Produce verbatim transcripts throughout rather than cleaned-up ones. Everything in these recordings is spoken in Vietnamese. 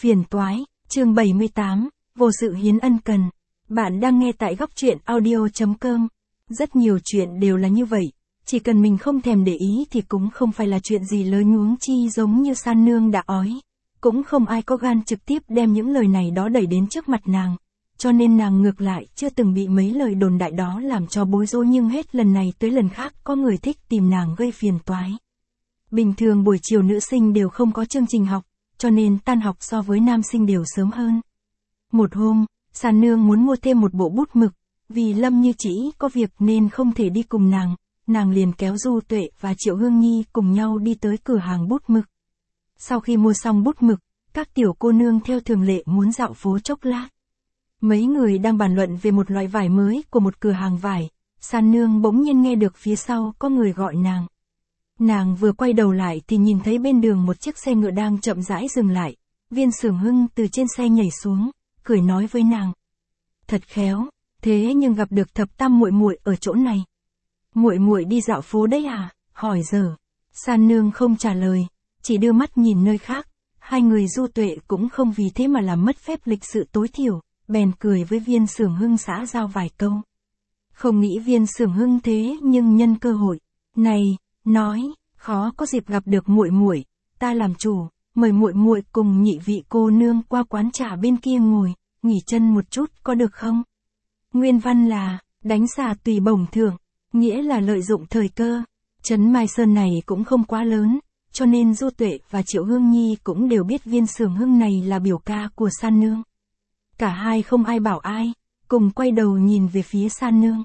Phiền toái, chương bảy mươi tám, vô sự hiến ân cần. Bạn đang nghe tại góc truyện audio chấm com. Rất nhiều chuyện đều là như vậy, chỉ cần mình không thèm để ý thì cũng không phải là chuyện gì lớn huống chi giống như San Nương đã ói. Cũng không ai có gan trực tiếp đem những lời này đó đẩy đến trước mặt nàng. Cho nên nàng ngược lại chưa từng bị mấy lời đồn đại đó làm cho bối rối, nhưng hết lần này tới lần khác có người thích tìm nàng gây phiền toái. Bình thường buổi chiều nữ sinh đều không có chương trình học, cho nên tan học so với nam sinh đều sớm hơn. Một hôm, San Nương muốn mua thêm một bộ bút mực, vì Lâm Như Chỉ có việc nên không thể đi cùng nàng, nàng liền kéo Du Tuệ và Triệu Hương Nhi cùng nhau đi tới cửa hàng bút mực. Sau khi mua xong bút mực, các tiểu cô nương theo thường lệ muốn dạo phố chốc lát. Mấy người đang bàn luận về một loại vải mới của một cửa hàng vải, San Nương bỗng nhiên nghe được phía sau có người gọi nàng. Nàng vừa quay đầu lại thì nhìn thấy bên đường một chiếc xe ngựa đang chậm rãi dừng lại. Viên Xưởng Hưng từ trên xe nhảy xuống, cười nói với nàng: "Thật khéo, thế nhưng gặp được thập tam muội muội ở chỗ này." "Muội muội đi dạo phố đấy à?" hỏi dở. San Nương không trả lời, chỉ đưa mắt nhìn nơi khác. Hai người Du Tuệ cũng không vì thế mà làm mất phép lịch sự tối thiểu, bèn cười với Viên Xưởng Hưng xã giao vài câu. Không nghĩ Viên Xưởng Hưng thế nhưng nhân cơ hội này nói: "Khó có dịp gặp được muội muội, ta làm chủ, mời muội muội cùng nhị vị cô nương qua quán trà bên kia ngồi, nghỉ chân một chút có được không?" Nguyên văn là đánh xà tùy bổng thưởng, nghĩa là lợi dụng thời cơ. Trấn Mai Sơn này cũng không quá lớn, cho nên Du Tuệ và Triệu Hương Nhi cũng đều biết Viên Xưởng Hưng này là biểu ca của San Nương. Cả hai không ai bảo ai, cùng quay đầu nhìn về phía San Nương.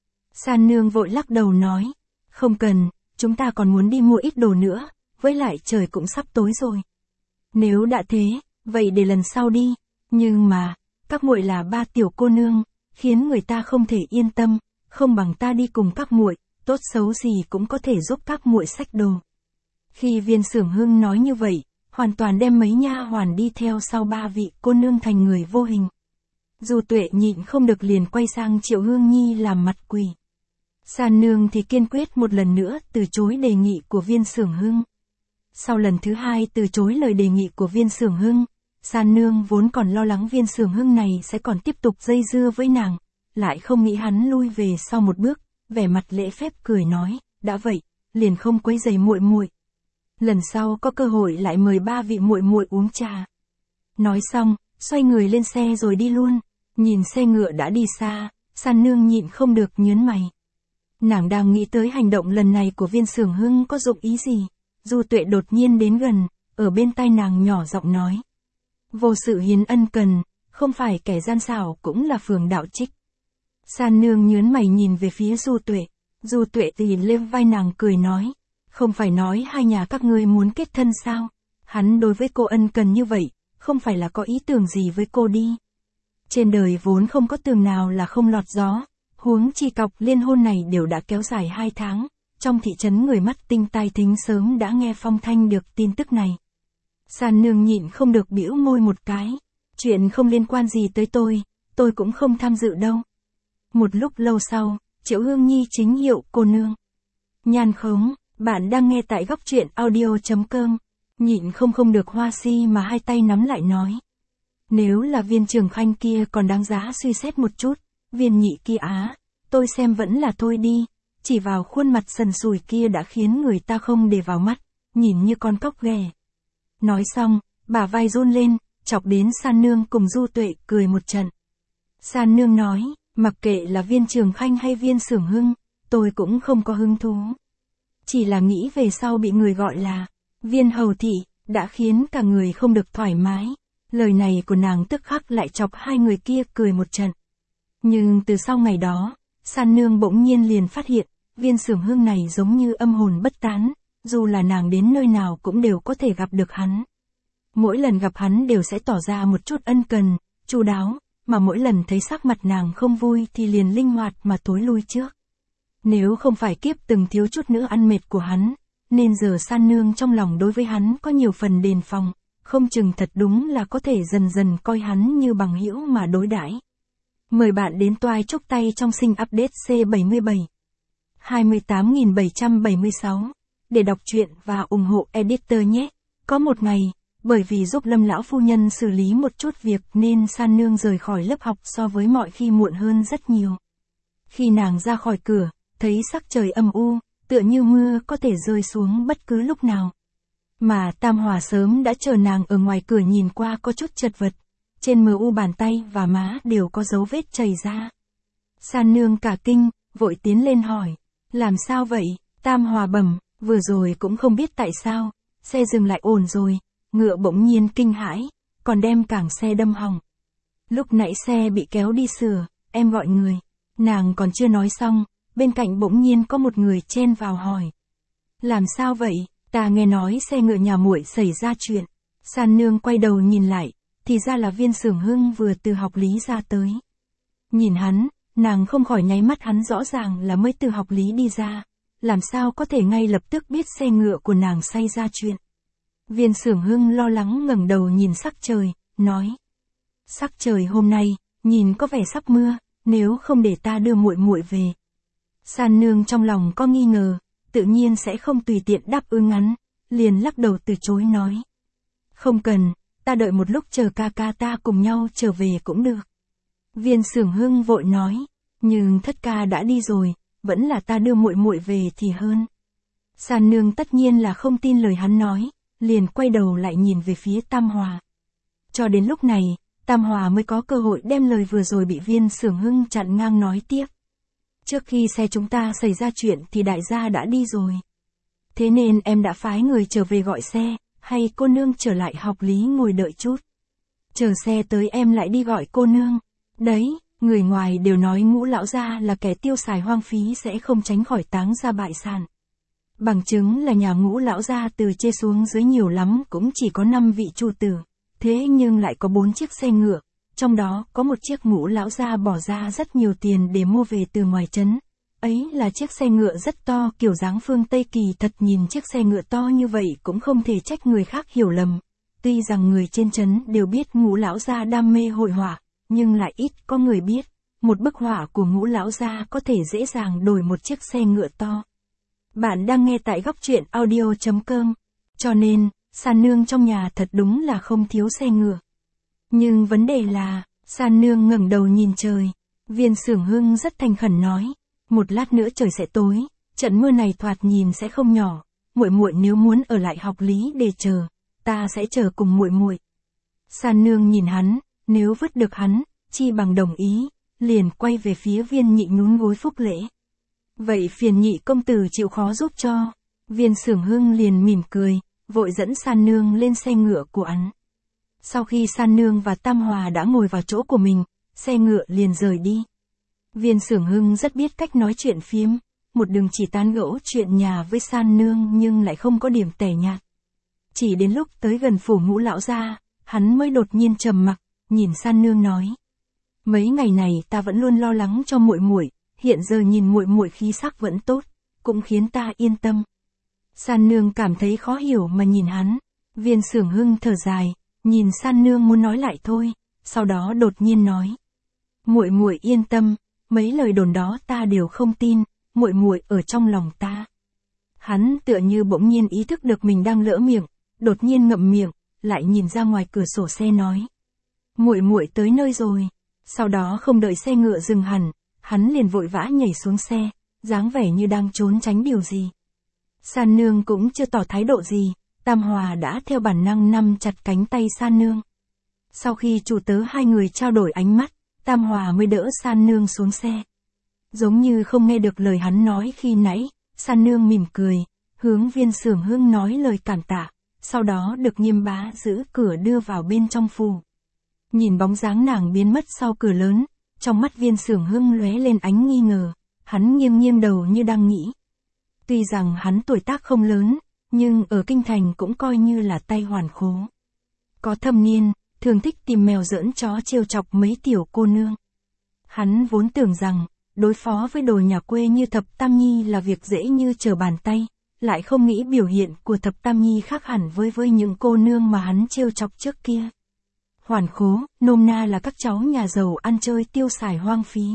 San Nương vội lắc đầu nói: "Không cần, chúng ta còn muốn đi mua ít đồ nữa, với lại trời cũng sắp tối rồi. Nếu đã thế, vậy để lần sau đi, nhưng mà, các muội là ba tiểu cô nương, khiến người ta không thể yên tâm, không bằng ta đi cùng các muội, tốt xấu gì cũng có thể giúp các muội xách đồ." Khi Viên Xưởng Hưng nói như vậy, hoàn toàn đem mấy nha hoàn đi theo sau ba vị cô nương thành người vô hình. Du Tuệ nhịn không được liền quay sang Triệu Hương Nhi làm mặt quỷ. San Nương thì kiên quyết một lần nữa từ chối đề nghị của Viên Xưởng Hưng. Sau lần thứ hai từ chối lời đề nghị của Viên Xưởng Hưng, San Nương vốn còn lo lắng Viên Xưởng Hưng này sẽ còn tiếp tục dây dưa với nàng, lại không nghĩ hắn lui về sau một bước, vẻ mặt lễ phép cười nói: "Đã vậy, liền không quấy rầy muội muội. Lần sau có cơ hội lại mời ba vị muội muội uống trà." Nói xong, xoay người lên xe rồi đi luôn. Nhìn xe ngựa đã đi xa, San Nương nhịn không được nhớn mày. Nàng đang nghĩ tới hành động lần này của Viên Xưởng Hưng có dụng ý gì. Du Tuệ đột nhiên đến gần, ở bên tai nàng nhỏ giọng nói: "Vô sự hiến ân cần, không phải kẻ gian xảo cũng là phường đạo trích." San Nương nhớn mày nhìn về phía Du Tuệ. Du Tuệ thì lên vai nàng cười nói: "Không phải nói hai nhà các ngươi muốn kết thân sao? Hắn đối với cô ân cần như vậy, không phải là có ý tưởng gì với cô đi. Trên đời vốn không có tường nào là không lọt gió, huống chi cọc liên hôn này đều đã kéo dài hai tháng, trong thị trấn người mắt tinh tai thính sớm đã nghe phong thanh được tin tức này." San Nương nhịn không được bĩu môi một cái: "Chuyện không liên quan gì tới tôi, tôi cũng không tham dự đâu." Một lúc lâu sau, Triệu Hương Nhi chính hiệu cô nương. Nhan khống, bạn đang nghe tại góc truyện audio chấm com. Nhịn không không được hoa si mà hai tay nắm lại nói: "Nếu là Viên Trường Khanh kia còn đáng giá suy xét một chút, Viên nhị kia á, tôi xem vẫn là thôi đi, chỉ vào khuôn mặt sần sùi kia đã khiến người ta không để vào mắt, nhìn như con cóc ghẻ." Nói xong, bả vai run lên, chọc đến San Nương cùng Du Tuệ cười một trận. San Nương nói: "Mặc kệ là Viên Trường Khanh hay Viên Xưởng Hưng, tôi cũng không có hứng thú. Chỉ là nghĩ về sau bị người gọi là Viên hầu thị, đã khiến cả người không được thoải mái." Lời này của nàng tức khắc lại chọc hai người kia cười một trận. Nhưng từ sau ngày đó, San Nương bỗng nhiên liền phát hiện, Viên Xưởng Hưng này giống như âm hồn bất tán, dù là nàng đến nơi nào cũng đều có thể gặp được hắn. Mỗi lần gặp hắn đều sẽ tỏ ra một chút ân cần, chu đáo, mà mỗi lần thấy sắc mặt nàng không vui thì liền linh hoạt mà tối lui trước. Nếu không phải kiếp từng thiếu chút nữa ăn mệt của hắn, nên giờ San Nương trong lòng đối với hắn có nhiều phần đề phòng, không chừng thật đúng là có thể dần dần coi hắn như bằng hữu mà đối đãi. Mời bạn đến toai chúc tay trong sinh update C bảy mươi bảy hai mươi tám nghìn bảy trăm bảy mươi sáu để đọc truyện và ủng hộ editor nhé. Có một ngày, Bởi vì giúp Lâm lão phu nhân xử lý một chút việc nên San Nương rời khỏi lớp học so với mọi khi muộn hơn rất nhiều. Khi nàng ra khỏi cửa, thấy sắc trời âm u, tựa như mưa có thể rơi xuống bất cứ lúc nào. Mà Tam Hòa sớm đã chờ nàng ở ngoài cửa, nhìn qua có chút chật vật, trên mờ u bàn tay và má đều có dấu vết chảy ra. San Nương cả kinh, vội tiến lên hỏi, làm sao vậy? Tam Hòa bẩm, vừa rồi cũng không biết tại sao, xe dừng lại ổn rồi, ngựa bỗng nhiên kinh hãi, còn đem cảng xe đâm hỏng. Lúc nãy xe bị kéo đi sửa, em gọi người. Nàng còn chưa nói xong, bên cạnh bỗng nhiên có một người chen vào hỏi. Làm sao vậy? Ta nghe nói xe ngựa nhà muội xảy ra chuyện. San Nương quay đầu nhìn lại, thì ra là Viên Xưởng Hưng vừa từ học lý ra tới. Nhìn hắn, nàng không khỏi nháy mắt, hắn rõ ràng là mới từ học lý đi ra, làm sao có thể ngay lập tức biết xe ngựa của nàng xảy ra chuyện. Viên Xưởng Hưng lo lắng ngẩng đầu nhìn sắc trời, nói: sắc trời hôm nay, nhìn có vẻ sắp mưa, nếu không để ta đưa muội muội về. San Nương trong lòng có nghi ngờ, tự nhiên sẽ không tùy tiện đáp ứng ngắn, liền lắc đầu từ chối nói: không cần, ta đợi một lúc chờ ca ca ta cùng nhau trở về cũng được. Viên Xưởng Hưng vội nói: nhưng thất ca đã đi rồi, vẫn là ta đưa muội muội về thì hơn. San Nương tất nhiên là không tin lời hắn nói, liền quay đầu lại nhìn về phía Tam Hòa. Cho đến lúc này, Tam Hòa mới có cơ hội đem lời vừa rồi bị Viên Xưởng Hưng chặn ngang nói tiếp. Trước khi xe chúng ta xảy ra chuyện thì đại gia đã đi rồi. Thế nên em đã phái người trở về gọi xe, hay cô nương trở lại học lý ngồi đợi chút. Chờ xe tới em lại đi gọi cô nương. Đấy, người ngoài đều nói Ngũ lão gia là kẻ tiêu xài hoang phí, sẽ không tránh khỏi táng ra bại sản. Bằng chứng là nhà Ngũ lão gia từ trên xuống dưới nhiều lắm cũng chỉ có năm vị chu tử, thế nhưng lại có bốn chiếc xe ngựa, trong đó có một chiếc Ngũ lão gia bỏ ra rất nhiều tiền để mua về từ ngoài trấn. Ấy là chiếc xe ngựa rất to, kiểu dáng phương Tây kỳ, thật nhìn chiếc xe ngựa to như vậy cũng không thể trách người khác hiểu lầm. Tuy rằng người trên trấn đều biết Ngũ lão gia đam mê hội họa, nhưng lại ít có người biết, một bức họa của Ngũ lão gia có thể dễ dàng đổi một chiếc xe ngựa to. Bạn đang nghe tại góc truyện audio chấm com, cho nên, San Nương trong nhà thật đúng là không thiếu xe ngựa. Nhưng vấn đề là, San Nương ngẩng đầu nhìn trời, Viên Xưởng Hưng rất thành khẩn nói, một lát nữa trời sẽ tối, trận mưa này thoạt nhìn sẽ không nhỏ, muội muội nếu muốn ở lại học lý để chờ, ta sẽ chờ cùng muội muội. San Nương nhìn hắn, nếu vứt được hắn, chi bằng đồng ý, liền quay về phía Viên Nhị nhún gối phúc lễ. Vậy phiền Nhị công tử chịu khó giúp cho. Viên Xưởng Hưng liền mỉm cười, vội dẫn San Nương lên xe ngựa của hắn. Sau khi San Nương và Tam Hòa đã ngồi vào chỗ của mình, xe ngựa liền rời đi. Viên Xưởng Hưng rất biết cách nói chuyện phiếm, một đường chỉ tán gẫu chuyện nhà với San Nương nhưng lại không có điểm tẻ nhạt. Chỉ đến lúc tới gần phủ Ngũ lão gia, hắn mới đột nhiên trầm mặc, nhìn San Nương nói: mấy ngày này ta vẫn luôn lo lắng cho muội muội, hiện giờ nhìn muội muội khí sắc vẫn tốt, cũng khiến ta yên tâm. San Nương cảm thấy khó hiểu mà nhìn hắn. Viên Xưởng Hưng thở dài, nhìn San Nương muốn nói lại thôi, sau đó đột nhiên nói: muội muội yên tâm, mấy lời đồn đó ta đều không tin, muội muội ở trong lòng ta. Hắn tựa như bỗng nhiên ý thức được mình đang lỡ miệng, đột nhiên ngậm miệng, lại nhìn ra ngoài cửa sổ xe nói: muội muội tới nơi rồi. Sau đó không đợi xe ngựa dừng hẳn, hắn liền vội vã nhảy xuống xe, dáng vẻ như đang trốn tránh điều gì. San Nương cũng chưa tỏ thái độ gì, Tam Hòa đã theo bản năng nắm chặt cánh tay San Nương. Sau khi chủ tớ hai người trao đổi ánh mắt, Tam Hòa mới đỡ San Nương xuống xe. Giống như không nghe được lời hắn nói khi nãy, San Nương mỉm cười, hướng Viên Xưởng Hưng nói lời cảm tạ, sau đó được Nghiêm bá giữ cửa đưa vào bên trong phủ. Nhìn bóng dáng nàng biến mất sau cửa lớn, trong mắt Viên Xưởng Hưng lóe lên ánh nghi ngờ, hắn nghiêng nghiêng đầu như đang nghĩ. Tuy rằng hắn tuổi tác không lớn, nhưng ở kinh thành cũng coi như là tay hoàn khố. Có thâm niên, thường thích tìm mèo giỡn chó trêu chọc mấy tiểu cô nương. Hắn vốn tưởng rằng, đối phó với đồ nhà quê như Thập Tam Nhi là việc dễ như trở bàn tay, lại không nghĩ biểu hiện của Thập Tam Nhi khác hẳn với với những cô nương mà hắn trêu chọc trước kia. Hoàn khố, nôm na là các cháu nhà giàu ăn chơi tiêu xài hoang phí.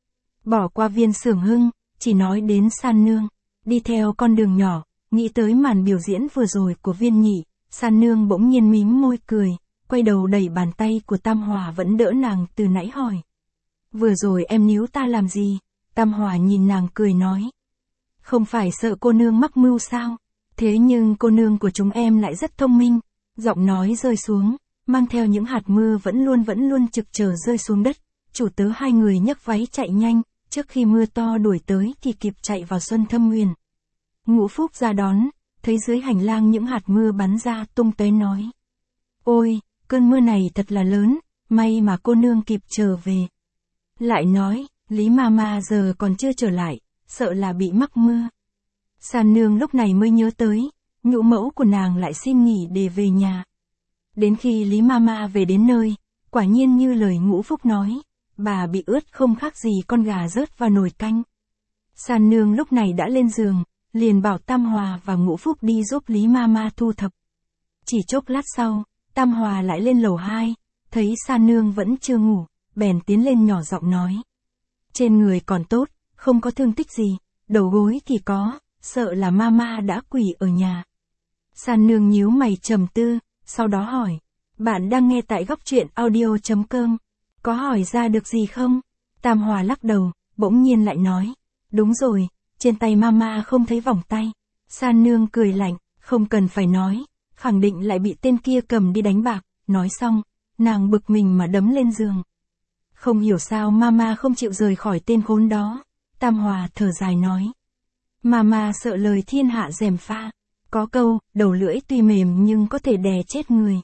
Bỏ qua Viên Xưởng Hưng, chỉ nói đến San Nương, đi theo con đường nhỏ, nghĩ tới màn biểu diễn vừa rồi của Viên Nhị, San Nương bỗng nhiên mím môi cười, quay đầu đẩy bàn tay của Tam Hòa vẫn đỡ nàng từ nãy hỏi. Vừa rồi em níu ta làm gì? Tam Hòa nhìn nàng cười nói. Không phải sợ cô nương mắc mưu sao? Thế nhưng cô nương của chúng em lại rất thông minh. Giọng nói rơi xuống, mang theo những hạt mưa vẫn luôn vẫn luôn trực chờ rơi xuống đất. Chủ tớ hai người nhấc váy chạy nhanh, trước khi mưa to đuổi tới thì kịp chạy vào Xuân Thâm Nguyền. Ngũ Phúc ra đón, thấy dưới hành lang những hạt mưa bắn ra tung tóe nói. Ôi, cơn mưa này thật là lớn, may mà cô nương kịp trở về. Lại nói, Lý Mama giờ còn chưa trở lại, sợ là bị mắc mưa. San Nương lúc này mới nhớ tới, nhũ mẫu của nàng lại xin nghỉ để về nhà. Đến khi Lý Mama về đến nơi, quả nhiên như lời Ngũ Phúc nói, bà bị ướt không khác gì con gà rớt vào nồi canh. San Nương lúc này đã lên giường, liền bảo Tam Hòa và Ngũ Phúc đi giúp Lý Mama thu thập. Chỉ chốc lát sau, Tam Hòa lại lên lầu hai, thấy San Nương vẫn chưa ngủ, bèn tiến lên nhỏ giọng nói. Trên người còn tốt, không có thương tích gì, đầu gối thì có, sợ là Mama đã quỳ ở nhà. San Nương nhíu mày trầm tư, sau đó hỏi. Bạn đang nghe tại góc truyện audio chấm com. Có hỏi ra được gì không? Tam Hòa lắc đầu, bỗng nhiên lại nói. Đúng rồi, trên tay Mama không thấy vòng tay. San Nương cười lạnh, không cần phải nói, khẳng định lại bị tên kia cầm đi đánh bạc. Nói xong, nàng bực mình mà đấm lên giường. Không hiểu sao Mama không chịu rời khỏi tên khốn đó. Tam Hòa thở dài nói. Mama sợ lời thiên hạ gièm pha. Có câu, đầu lưỡi tuy mềm nhưng có thể đè chết người.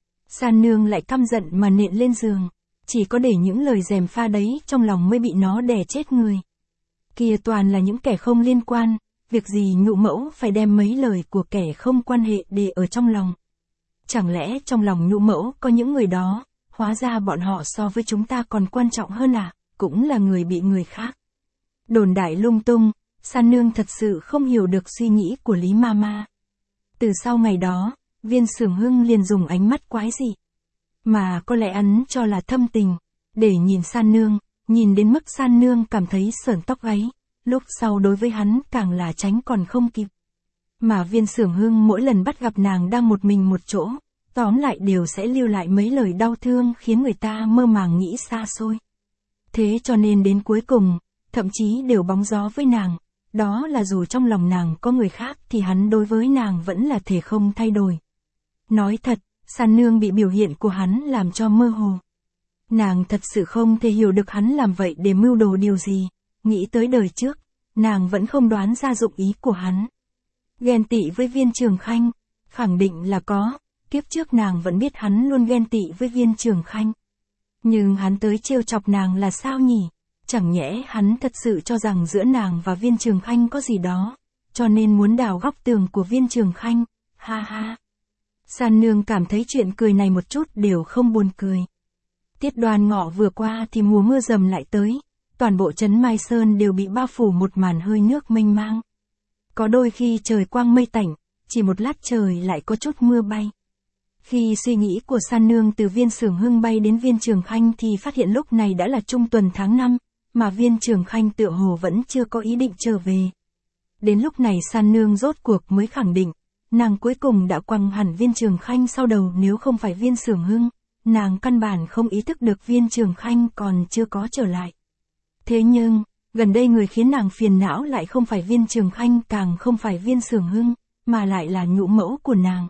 San Nương lại căm giận mà nện lên giường. Chỉ có để những lời gièm pha đấy trong lòng mới bị nó đè chết người. Kia toàn là những kẻ không liên quan, việc gì nhũ mẫu phải đem mấy lời của kẻ không quan hệ để ở trong lòng. Chẳng lẽ trong lòng nhũ mẫu có những người đó, hóa ra bọn họ so với chúng ta còn quan trọng hơn à, cũng là người bị người khác. Đồn đại lung tung, San Nương thật sự không hiểu được suy nghĩ của Lý Mama. Từ sau ngày đó, Viên Xưởng Hưng liền dùng ánh mắt quái dị. Mà có lẽ hắn cho là thâm tình, để nhìn San Nương, nhìn đến mức San Nương cảm thấy sởn tóc gáy, lúc sau đối với hắn càng là tránh còn không kịp. Mà Viên Xưởng Hưng mỗi lần bắt gặp nàng đang một mình một chỗ, tóm lại đều sẽ lưu lại mấy lời đau thương khiến người ta mơ màng nghĩ xa xôi. Thế cho nên đến cuối cùng, thậm chí đều bóng gió với nàng, đó là dù trong lòng nàng có người khác thì hắn đối với nàng vẫn là thể không thay đổi. Nói thật, San Nương bị biểu hiện của hắn làm cho mơ hồ. Nàng thật sự không thể hiểu được hắn làm vậy để mưu đồ điều gì, nghĩ tới đời trước, nàng vẫn không đoán ra dụng ý của hắn. Ghen tị với Viên Trường Khanh, khẳng định là có, kiếp trước nàng vẫn biết hắn luôn ghen tị với Viên Trường Khanh. Nhưng hắn tới trêu chọc nàng là sao nhỉ? Chẳng nhẽ hắn thật sự cho rằng giữa nàng và Viên Trường Khanh có gì đó, cho nên muốn đào góc tường của Viên Trường Khanh, ha ha. San Nương cảm thấy chuyện cười này một chút đều không buồn cười. Tiết Đoan Ngọ vừa qua thì mùa mưa dầm lại tới, toàn bộ trấn Mai Sơn đều bị bao phủ một màn hơi nước mênh mang. Có đôi khi trời quang mây tạnh, chỉ một lát trời lại có chút mưa bay. Khi suy nghĩ của San Nương từ Viên Xưởng Hưng bay đến Viên Trường Khanh thì phát hiện lúc này đã là trung tuần tháng năm, mà Viên Trường Khanh tựa hồ vẫn chưa có ý định trở về. Đến lúc này San Nương rốt cuộc mới khẳng định, nàng cuối cùng đã quăng hẳn Viên Trường Khanh sau đầu, nếu không phải Viên Xưởng Hưng, nàng căn bản không ý thức được Viên Trường Khanh còn chưa có trở lại. Thế nhưng, gần đây người khiến nàng phiền não lại không phải Viên Trường Khanh, càng không phải Viên Xưởng Hưng, mà lại là nhũ mẫu của nàng.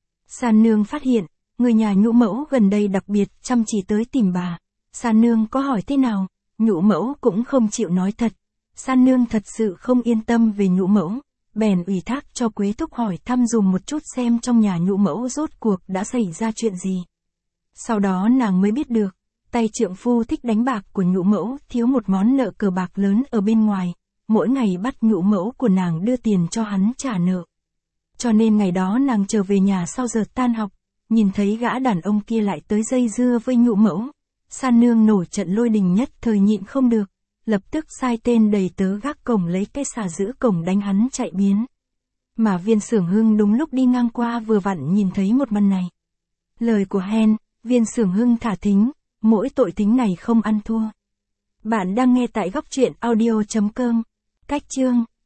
San Nương phát hiện, người nhà nhũ mẫu gần đây đặc biệt chăm chỉ tới tìm bà. San Nương có hỏi thế nào, nhũ mẫu cũng không chịu nói thật. San Nương thật sự không yên tâm về nhũ mẫu, bèn ủy thác cho Quế Thúc hỏi thăm dùm một chút xem trong nhà nhũ mẫu rốt cuộc đã xảy ra chuyện gì. Sau đó nàng mới biết được, tay trượng phu thích đánh bạc của nhũ mẫu thiếu một món nợ cờ bạc lớn ở bên ngoài, mỗi ngày bắt nhũ mẫu của nàng đưa tiền cho hắn trả nợ. Cho nên ngày đó nàng trở về nhà sau giờ tan học, nhìn thấy gã đàn ông kia lại tới dây dưa với nhũ mẫu. San Nương nổi trận lôi đình nhất thời nhịn không được, lập tức sai tên đầy tớ gác cổng lấy cái xà giữ cổng đánh hắn chạy biến. Mà Viên Xưởng Hưng đúng lúc đi ngang qua vừa vặn nhìn thấy một màn này. Lời của Hen, Viên Xưởng Hưng thả thính, mỗi tội tính này không ăn thua. Bạn đang nghe tại góc truyện audio chấm com. Cách chương